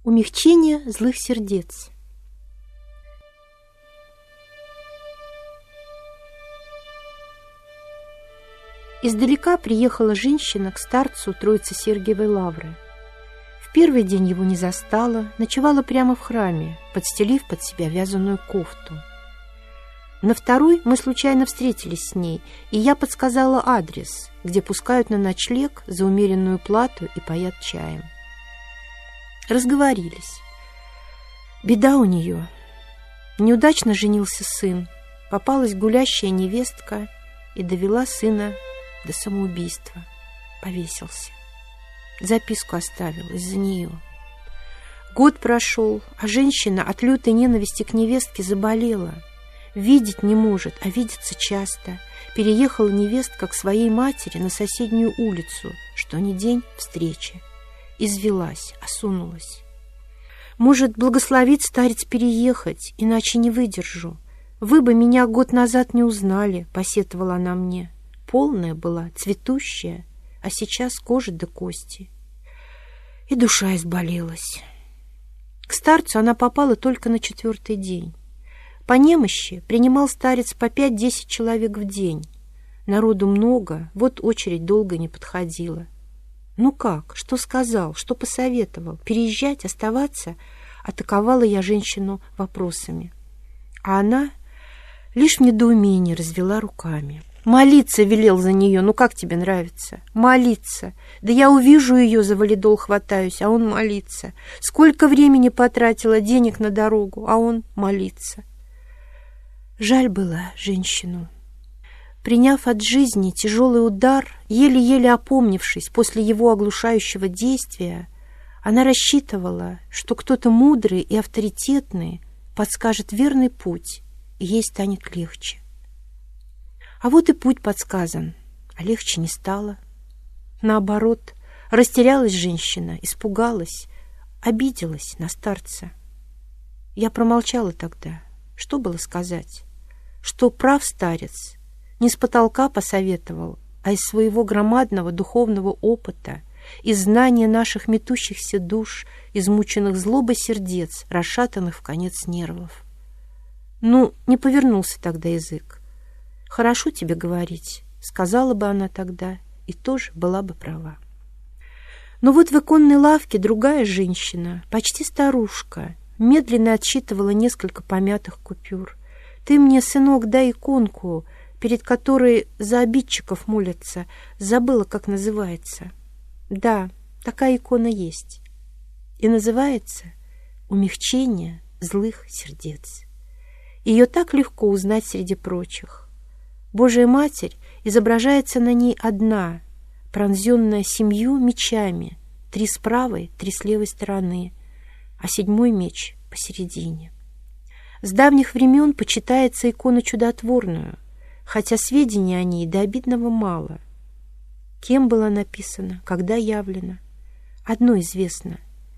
Умягчение злых сердец. Издалека приехала женщина к старцу Троицы-Сергиевой лавры. В первый день его не застала, ночевала прямо в храме, подстелив под себя вязаную кофту. На второй мы случайно встретились с ней, и я подсказала адрес, где пускают на ночлег за умеренную плату и поят чаем. Разговорились. Беда у нее. Неудачно женился сын, попалась гулящая невестка и довела сына до самоубийства. Повесился. Записку оставил из-за нее. Год прошел, а женщина от лютой ненависти к невестке заболела. Видеть не может, а видится часто. Переехала невестка к своей матери на соседнюю улицу, что ни день встречи. Извелась, осунулась. Может, благословит старец переехать, иначе не выдержу. Вы бы меня год назад не узнали, посетовала она мне. Полная была, цветущая, а сейчас кожа до кости. И душа изболелась. К старцу она попала только на 4-й день. По немощи принимал старец по 5-10 человек в день. Народу много, вот очередь долго не подходила. Ну как? Что сказал? Что посоветовал? Переезжать? Оставаться? Атаковала я женщину вопросами. А она лишь в недоумении развела руками. Молиться велел за нее. Ну как тебе нравится? Молиться. Да я увижу ее, за валидол хватаюсь, а он молится. Сколько времени потратила, денег на дорогу, а он молится. Жаль было женщину. Приняв от жизни тяжелый удар, еле-еле опомнившись после его оглушающего действия, она рассчитывала, что кто-то мудрый и авторитетный подскажет верный путь, и ей станет легче. А вот и путь подсказан, а легче не стало. Наоборот, растерялась женщина, испугалась, обиделась на старца. Я промолчала тогда. Что было сказать? Что прав старец, не с потолка посоветовал, а из своего громадного духовного опыта, из знания наших метущихся душ, измученных злобой сердец, расшатанных в конец нервов. Ну, не повернулся тогда язык. «Хорошо тебе говорить», — сказала бы она тогда, и тоже была бы права. Но вот в иконной лавке другая женщина, почти старушка, медленно отсчитывала несколько помятых купюр. «Ты мне, сынок, дай иконку, перед которой за обидчиков молятся. Забыла, как называется». Да, такая икона есть. И называется «Умягчение злых сердец». Ее так легко узнать среди прочих. Божия Матерь изображается на ней одна, пронзенная 7 мечами, 3 с правой, 3 с левой стороны, а 7-й меч посередине. С давних времен почитается икона чудотворную, хотя сведений о ней до обидного мало. Кем была написана, когда явлена? Одно известно.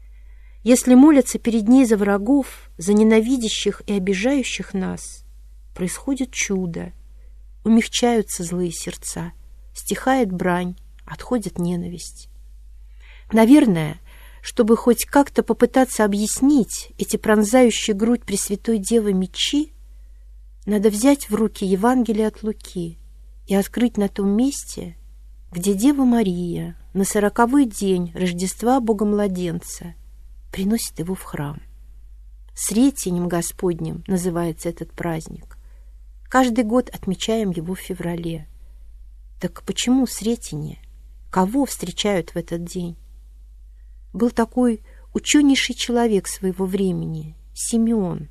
Если молятся перед ней за врагов, за ненавидящих и обижающих нас, происходит чудо, умягчаются злые сердца, стихает брань, отходит ненависть. Наверное, чтобы хоть как-то попытаться объяснить эти пронзающие грудь Пресвятой Девы мечи, надо взять в руки Евангелие от Луки и открыть на том месте, где Дева Мария на 40-й день Рождества Богомладенца приносит его в храм. Сретенем Господним называется этот праздник. Каждый год отмечаем его в феврале. Так почему Сретение? Кого встречают в этот день? Был такой ученейший человек своего времени, Симеон.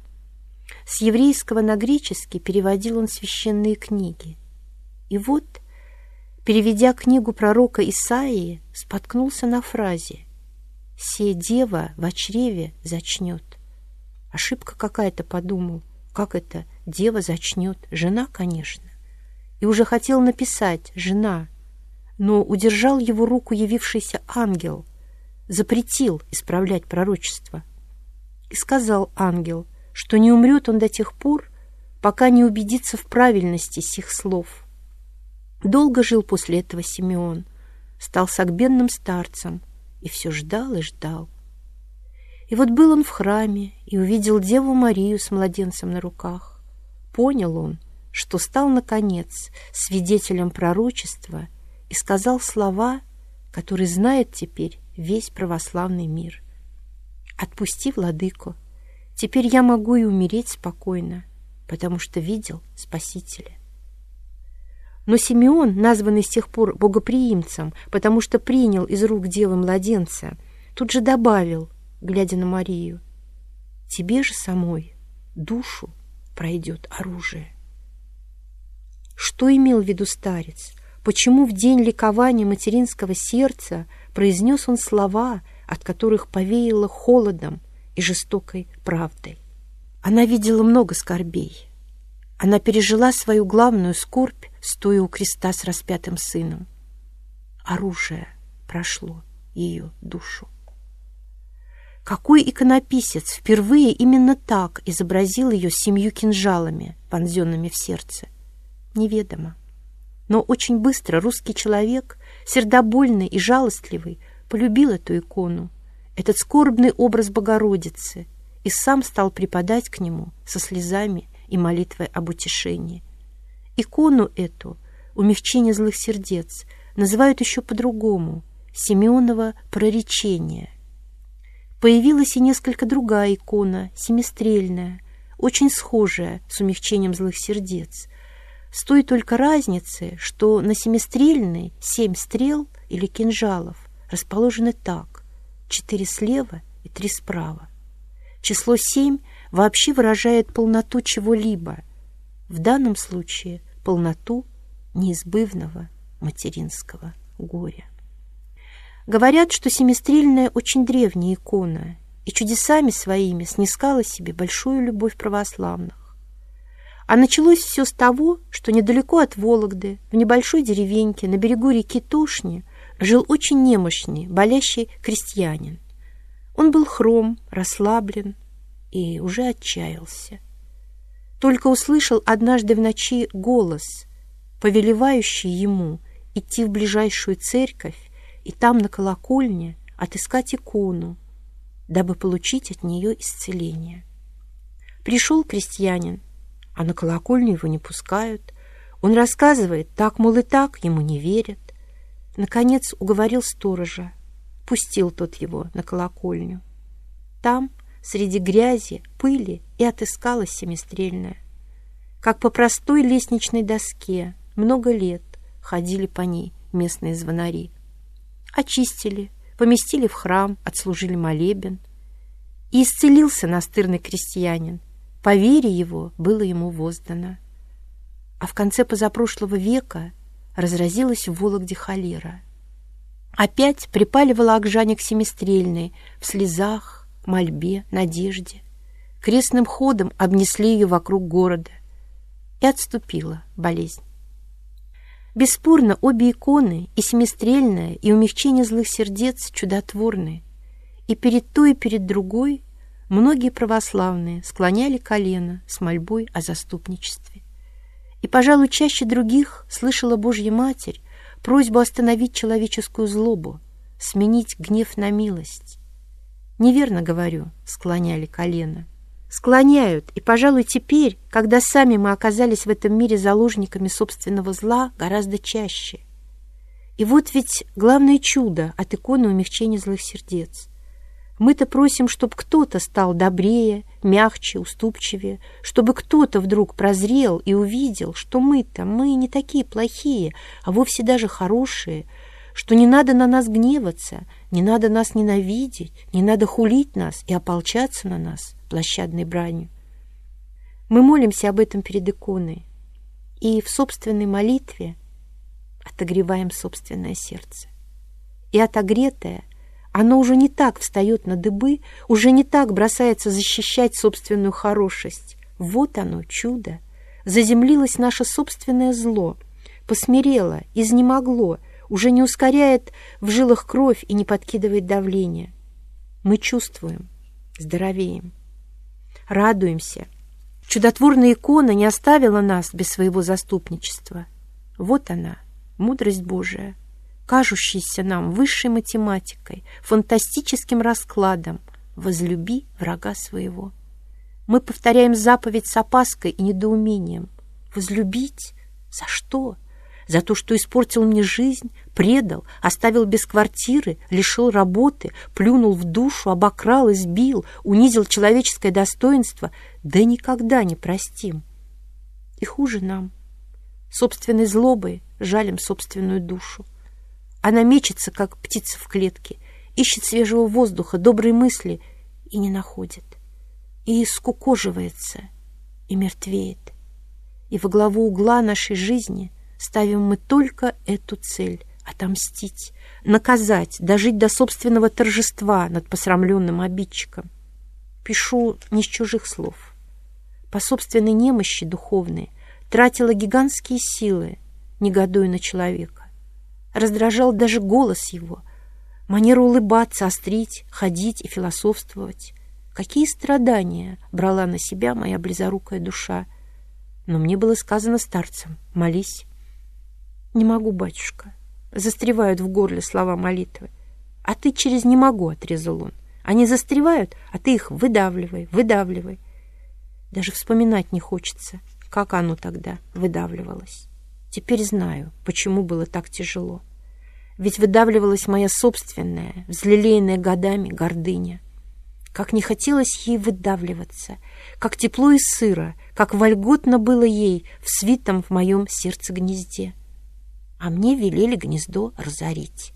С еврейского на греческий переводил он священные книги. И вот, переведя книгу пророка Исаии, споткнулся на фразе «Се дева во чреве зачнет». Ошибка какая-то, подумал. Как это дева зачнет? Жена, конечно. И уже хотел написать «жена», но удержал его руку явившийся ангел, запретил исправлять пророчество. И сказал ангел, что не умрет он до тех пор, пока не убедится в правильности сих слов. Долго жил после этого Симеон, стал согбенным старцем и все ждал и ждал. И вот был он в храме и увидел Деву Марию с младенцем на руках. Понял он, что стал, наконец, свидетелем пророчества и сказал слова, которые знает теперь весь православный мир. «Отпусти, владыко, теперь я могу и умереть спокойно, потому что видел Спасителя». Но Симеон, названный с тех пор богоприимцем, потому что принял из рук Девы младенца, тут же добавил, глядя на Марию: «Тебе же самой душу пройдет оружие». Что имел в виду старец? Почему в день ликования материнского сердца произнес он слова, от которых повеяло холодом и жестокой правдой? Она видела много скорбей. Она пережила свою главную скорбь, стоя у креста с распятым сыном. Оружие прошло ее душу. Какой иконописец впервые именно так изобразил ее с 7 кинжалами, вонзенными в сердце? Неведомо. Но очень быстро русский человек, сердобольный и жалостливый, полюбил эту икону, этот скорбный образ Богородицы, и сам стал припадать к нему со слезами и молитвой об утешении. Икону эту, умягчение злых сердец, называют еще по-другому — Симеоново проречение. Появилась и несколько другая икона, семистрельная, очень схожая с умягчением злых сердец, с той только разницей, что на семистрельной 7 стрел или кинжалов расположены так: 4 слева и 3 справа. Число 7 вообще выражает полноту чего-либо, в данном случае полноту неизбывного материнского горя. Говорят, что семистрельная очень древняя икона и чудесами своими снискала себе большую любовь православных. А началось все с того, что недалеко от Вологды, в небольшой деревеньке на берегу реки Тошни, жил очень немощный, болящий крестьянин. Он был хром, расслаблен и уже отчаялся. Только услышал однажды в ночи голос, повелевающий ему идти в ближайшую церковь и там на колокольне отыскать икону, дабы получить от нее исцеление. Пришел крестьянин, а на колокольню его не пускают. Он рассказывает, так, мол, и так, ему не верят. Наконец уговорил сторожа, пустил тот его на колокольню. Там, среди грязи, пыли, и отыскалась семистрельная. Как по простой лестничной доске много лет ходили по ней местные звонари. Очистили, поместили в храм, отслужили молебен. И исцелился настырный крестьянин. По вере его было ему воздано. А в конце позапрошлого века разразилась в Вологде холера. Опять припали волокжане к семистрельной в слезах, мольбе, надежде. Крестным ходом обнесли ее вокруг города, и отступила болезнь. Бесспорно, обе иконы, и семистрельная, и умягчение злых сердец, чудотворны, и перед той, и перед другой многие православные склоняли колено с мольбой о заступничестве. И, пожалуй, чаще других слышала Божья Матерь просьбу остановить человеческую злобу, сменить гнев на милость. Неверно говорю, склоняли колено. Склоняют, и, пожалуй, теперь, когда сами мы оказались в этом мире заложниками собственного зла, гораздо чаще. И вот ведь главное чудо от иконы умягчения злых сердец. Мы-то просим, чтобы кто-то стал добрее, мягче, уступчивее, чтобы кто-то вдруг прозрел и увидел, что мы не такие плохие, а вовсе даже хорошие, что не надо на нас гневаться, не надо нас ненавидеть, не надо хулить нас и ополчаться на нас площадной бранью. Мы молимся об этом перед иконой и в собственной молитве отогреваем собственное сердце. И отогретое, оно уже не так встает на дыбы, уже не так бросается защищать собственную хорошесть. Вот оно, чудо. Заземлилось наше собственное зло, посмирело, изнемогло, уже не ускоряет в жилах кровь и не подкидывает давление. Мы чувствуем, здоровеем, радуемся. Чудотворная икона не оставила нас без своего заступничества. Вот она, мудрость Божия, кажущаяся нам высшей математикой, фантастическим раскладом возлюби врага своего. Мы повторяем заповедь с опаской и недоумением. Возлюбить? За что? За то, что испортил мне жизнь, предал, оставил без квартиры, лишил работы, плюнул в душу, обокрал, избил, унизил человеческое достоинство? Да никогда не простим. И хуже нам. Собственной злобой жалим собственную душу. Она мечется, как птица в клетке, ищет свежего воздуха, доброй мысли и не находит. И скукоживается, и мертвеет. И во главу угла нашей жизни ставим мы только эту цель — отомстить, наказать, дожить до собственного торжества над посрамленным обидчиком. Пишу не с чужих слов. По собственной немощи духовной тратила гигантские силы, негодуя на человека. Раздражал даже голос его, манера улыбаться, острить, ходить и философствовать. Какие страдания брала на себя моя близорукая душа. Но мне было сказано старцем: молись. «Не могу, батюшка», — застревают в горле слова молитвы. «А ты через «не могу», — отрезал он. «Они застревают, а ты их выдавливай, выдавливай». Даже вспоминать не хочется, как оно тогда выдавливалось. Теперь знаю, почему было так тяжело. Ведь выдавливалась моя собственная, взлелеянная годами гордыня. Как не хотелось ей выдавливаться, как тепло и сыро, как вольготно было ей в свитом в моем сердце гнезде. А мне велели гнездо разорить.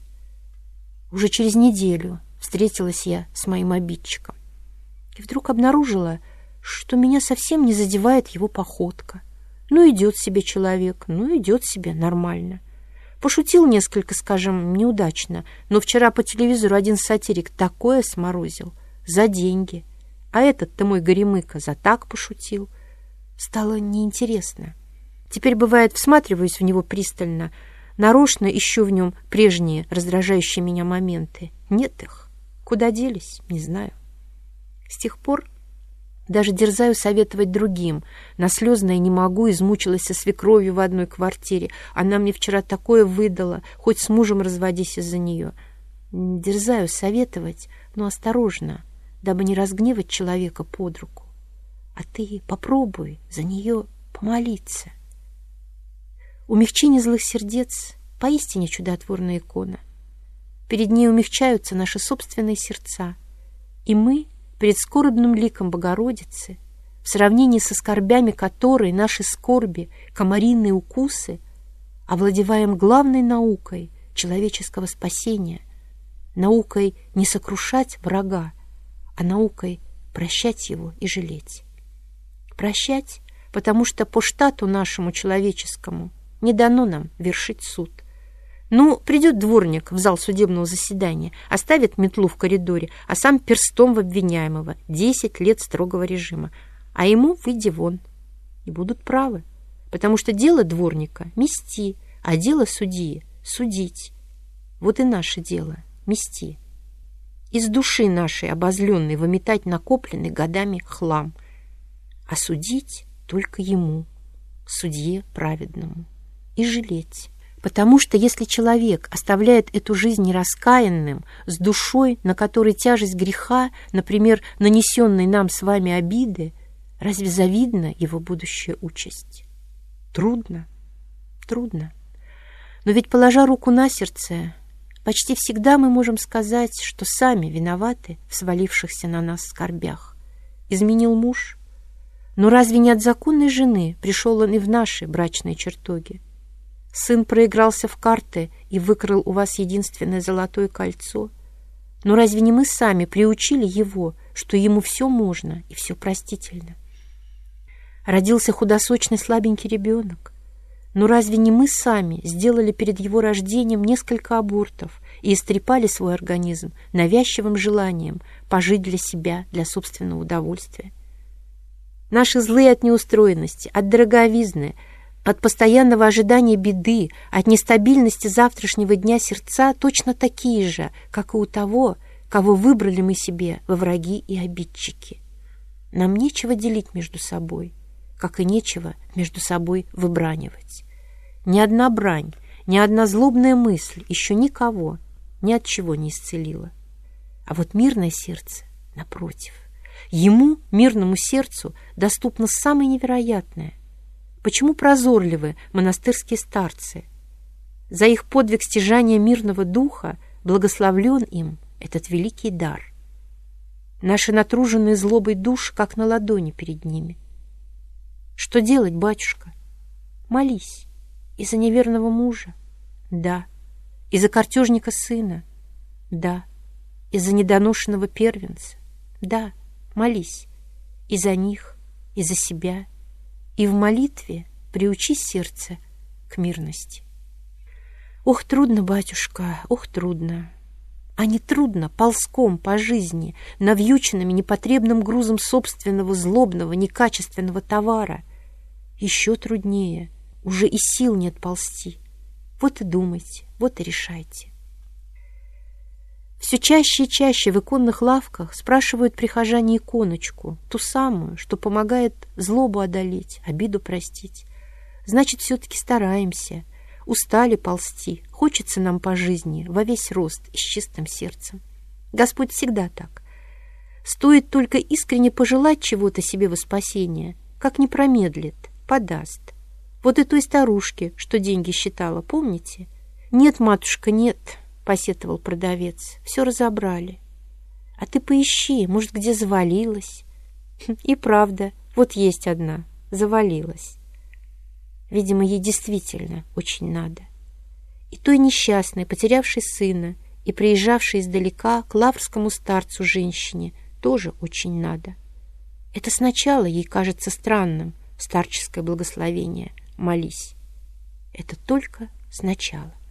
Уже через неделю встретилась я с моим обидчиком и вдруг обнаружила, что меня совсем не задевает его походка. Ну, идет себе человек, ну, идет себе нормально. Пошутил несколько, скажем, неудачно, но вчера по телевизору один сатирик такое сморозил за деньги, а этот-то мой горемыка за так пошутил. Стало неинтересно. Теперь, бывает, всматриваюсь в него пристально, нарочно ищу в нем прежние раздражающие меня моменты. Нет их. Куда делись, не знаю. С тех пор даже дерзаю советовать другим. На слезное не могу, измучилась со свекровью в одной квартире. Она мне вчера такое выдала, хоть с мужем разводись из-за нее. Дерзаю советовать, но осторожно, дабы не разгневать человека под руку. А ты попробуй за нее помолиться. Умягчение злых сердец — поистине чудотворная икона. Перед ней умягчаются наши собственные сердца, и мы перед скорбным ликом Богородицы, в сравнении со скорбями которой наши скорби, комариные укусы, овладеваем главной наукой человеческого спасения, наукой не сокрушать врага, а наукой прощать его и жалеть. Прощать, потому что по штату нашему человеческому не дано нам вершить суд. Ну, придет дворник в зал судебного заседания, оставит метлу в коридоре, а сам перстом в обвиняемого. 10 лет строгого режима. А ему выйди вон. И будут правы. Потому что дело дворника — мести, а дело судьи — судить. Вот и наше дело — мести. Из души нашей обозленной выметать накопленный годами хлам. А судить только ему, судье праведному. И жалеть. Потому что если человек оставляет эту жизнь нераскаянным, с душой, на которой тяжесть греха, например, нанесенной нам с вами обиды, разве завидна его будущая участь? Трудно, трудно. Но ведь, положа руку на сердце, почти всегда мы можем сказать, что сами виноваты в свалившихся на нас скорбях. Изменил муж? Но разве не от законной жены пришел он и в наши брачные чертоги? Сын проигрался в карты и выкрал у вас единственное золотое кольцо. Но разве не мы сами приучили его, что ему все можно и все простительно? Родился худосочный слабенький ребенок. Но разве не мы сами сделали перед его рождением несколько абортов и истрепали свой организм навязчивым желанием пожить для себя, для собственного удовольствия? Наши злые от неустроенности, от дороговизны, от постоянного ожидания беды, от нестабильности завтрашнего дня сердца точно такие же, как и у того, кого выбрали мы себе во враги и обидчики. Нам нечего делить между собой, как и нечего между собой выбранивать. Ни одна брань, ни одна злобная мысль еще никого ни от чего не исцелила. А вот мирное сердце Напротив, ему, мирному сердцу, доступно самое невероятное. Почему прозорливы монастырские старцы? За их подвиг стяжания мирного духа благословлен им этот великий дар. Наши натруженные злобой души, как на ладони перед ними. Что делать, батюшка? Молись. И за неверного мужа? Да. И за картежника сына? Да. И за недоношенного первенца? Да. Молись. И за них, и за себя. И в молитве приучи сердце к мирности. Ох, трудно, батюшка, ох, трудно. А не трудно ползком по жизни, навьюченными непотребным грузом собственного злобного, некачественного товара. Еще труднее, уже и сил нет ползти. Вот и думайте, вот и решайте. Все чаще и чаще в иконных лавках спрашивают прихожане иконочку, ту самую, что помогает злобу одолеть, обиду простить. Значит, все-таки стараемся. Устали ползти, хочется нам по жизни во весь рост и с чистым сердцем. Господь всегда так. Стоит только искренне пожелать чего-то себе во спасение, как не промедлит, подаст. Вот и той старушке, что деньги считала, помните? «Нет, матушка, нет», — посетовал продавец, — «все разобрали». «А ты поищи, может, где завалилась». И правда, вот есть одна, завалилась. Видимо, ей действительно очень надо. И той несчастной, потерявшей сына и приезжавшей издалека к лаврскому старцу женщине тоже очень надо. Это сначала ей кажется странным, старческое благословение «молись». Это только сначала.